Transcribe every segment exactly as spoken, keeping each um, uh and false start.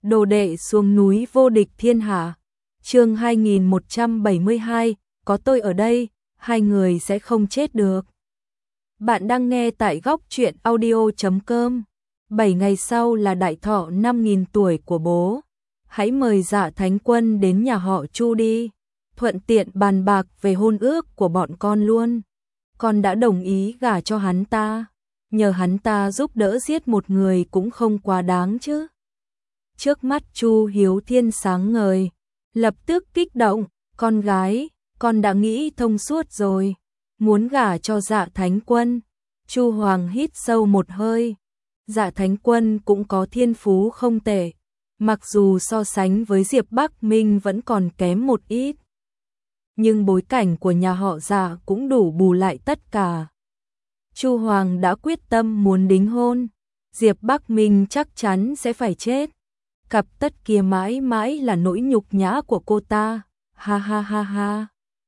Đồ đệ xuống núi vô địch thiên hạ. Chương hai nghìn một trăm bảy mươi hai, có tôi ở đây, hai người sẽ không chết được. Bạn đang nghe tại góc truyện audio chấm com. Bảy ngày sau là đại thọ năm nghìn tuổi của bố. Hãy mời Dạ Thánh Quân đến nhà họ Chu đi. Thuận tiện bàn bạc về hôn ước của bọn con luôn. Con đã đồng ý gả cho hắn ta. Nhờ hắn ta giúp đỡ giết một người cũng không quá đáng chứ. Trước mắt Chu Hiếu Thiên sáng ngời, lập tức kích động, con gái, con đã nghĩ thông suốt rồi, muốn gả cho Dạ Thánh Quân. Chu Hoàng hít sâu một hơi, Dạ Thánh Quân cũng có thiên phú không tệ, mặc dù so sánh với Diệp Bắc Minh vẫn còn kém một ít. Nhưng bối cảnh của nhà họ Dạ cũng đủ bù lại tất cả. Chu Hoàng đã quyết tâm muốn đính hôn, Diệp Bắc Minh chắc chắn sẽ phải chết. Cặp tất kia mãi mãi là nỗi nhục nhã của cô ta, ha ha ha ha.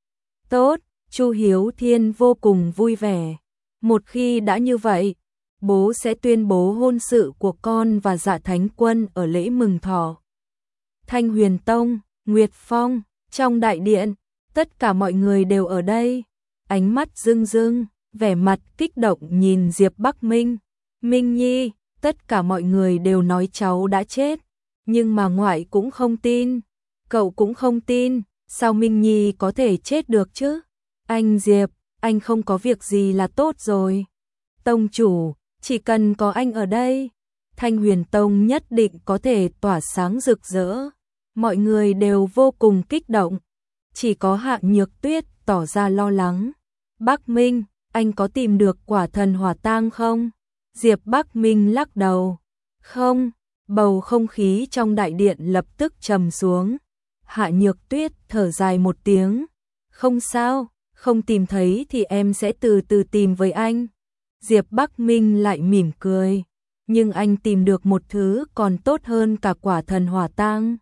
Tốt, Chu Hiếu Thiên vô cùng vui vẻ. Một khi đã như vậy, bố sẽ tuyên bố hôn sự của con và Dạ Thánh Quân ở lễ mừng thọ. Thanh Huyền Tông, Nguyệt Phong, trong đại điện, tất cả mọi người đều ở đây, ánh mắt rưng rưng, vẻ mặt kích động nhìn Diệp Bắc Minh. Minh Nhi, tất cả mọi người đều nói cháu đã chết. Nhưng mà ngoại cũng không tin, cậu cũng không tin, sao Minh Nhi có thể chết được chứ? Anh Diệp, anh không có việc gì là tốt rồi. Tông chủ, chỉ cần có anh ở đây, Thanh Huyền Tông nhất định có thể tỏa sáng rực rỡ. Mọi người đều vô cùng kích động, chỉ có Hạ Nhược Tuyết tỏ ra lo lắng. Bắc Minh, anh có tìm được quả thần hỏa tang không? Diệp Bắc Minh lắc đầu. Không. Bầu không khí trong đại điện lập tức trầm xuống. Hạ Nhược Tuyết thở dài một tiếng. Không sao, không tìm thấy thì em sẽ từ từ tìm với anh. Diệp Bắc Minh lại mỉm cười. Nhưng anh tìm được một thứ còn tốt hơn cả quả thần hỏa tang.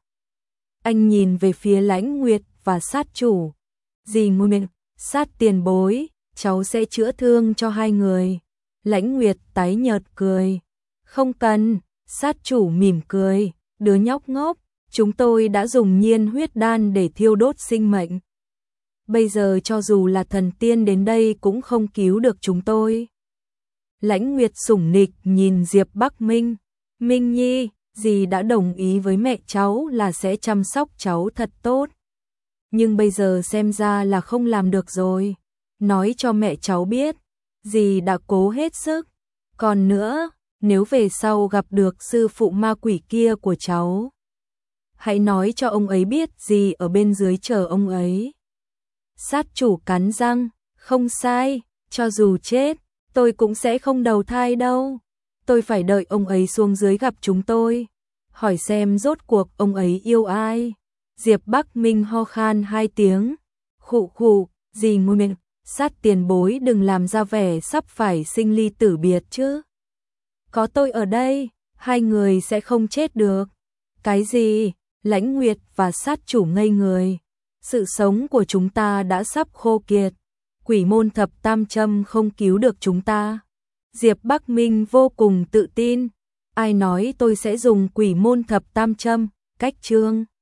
Anh nhìn về phía Lãnh Nguyệt và sát chủ. Dì Nguyệt, sát tiền bối, cháu sẽ chữa thương cho hai người. Lãnh Nguyệt tái nhợt cười. Không cần. Sát chủ mỉm cười, đứa nhóc ngốc, chúng tôi đã dùng nhiên huyết đan để thiêu đốt sinh mệnh. Bây giờ cho dù là thần tiên đến đây cũng không cứu được chúng tôi. Lãnh Nguyệt sủng nịch nhìn Diệp Bắc Minh. Minh Nhi, dì đã đồng ý với mẹ cháu là sẽ chăm sóc cháu thật tốt. Nhưng bây giờ xem ra là không làm được rồi. Nói cho mẹ cháu biết, dì đã cố hết sức. Còn nữa, nếu về sau gặp được sư phụ ma quỷ kia của cháu, hãy nói cho ông ấy biết gì ở bên dưới chờ ông ấy. Sát chủ cắn răng, không sai, cho dù chết, tôi cũng sẽ không đầu thai đâu. Tôi phải đợi ông ấy xuống dưới gặp chúng tôi, hỏi xem rốt cuộc ông ấy yêu ai. Diệp Bắc Minh ho khan hai tiếng, khụ khụ, gì nguyên, sát tiền bối đừng làm ra vẻ sắp phải sinh ly tử biệt chứ. Có tôi ở đây, hai người sẽ không chết được. Cái gì? Lãnh Nguyệt và sát chủ ngây người. Sự sống của chúng ta đã sắp khô kiệt. Quỷ môn thập tam châm không cứu được chúng ta. Diệp Bắc Minh vô cùng tự tin. Ai nói tôi sẽ dùng quỷ môn thập tam châm? Cách chương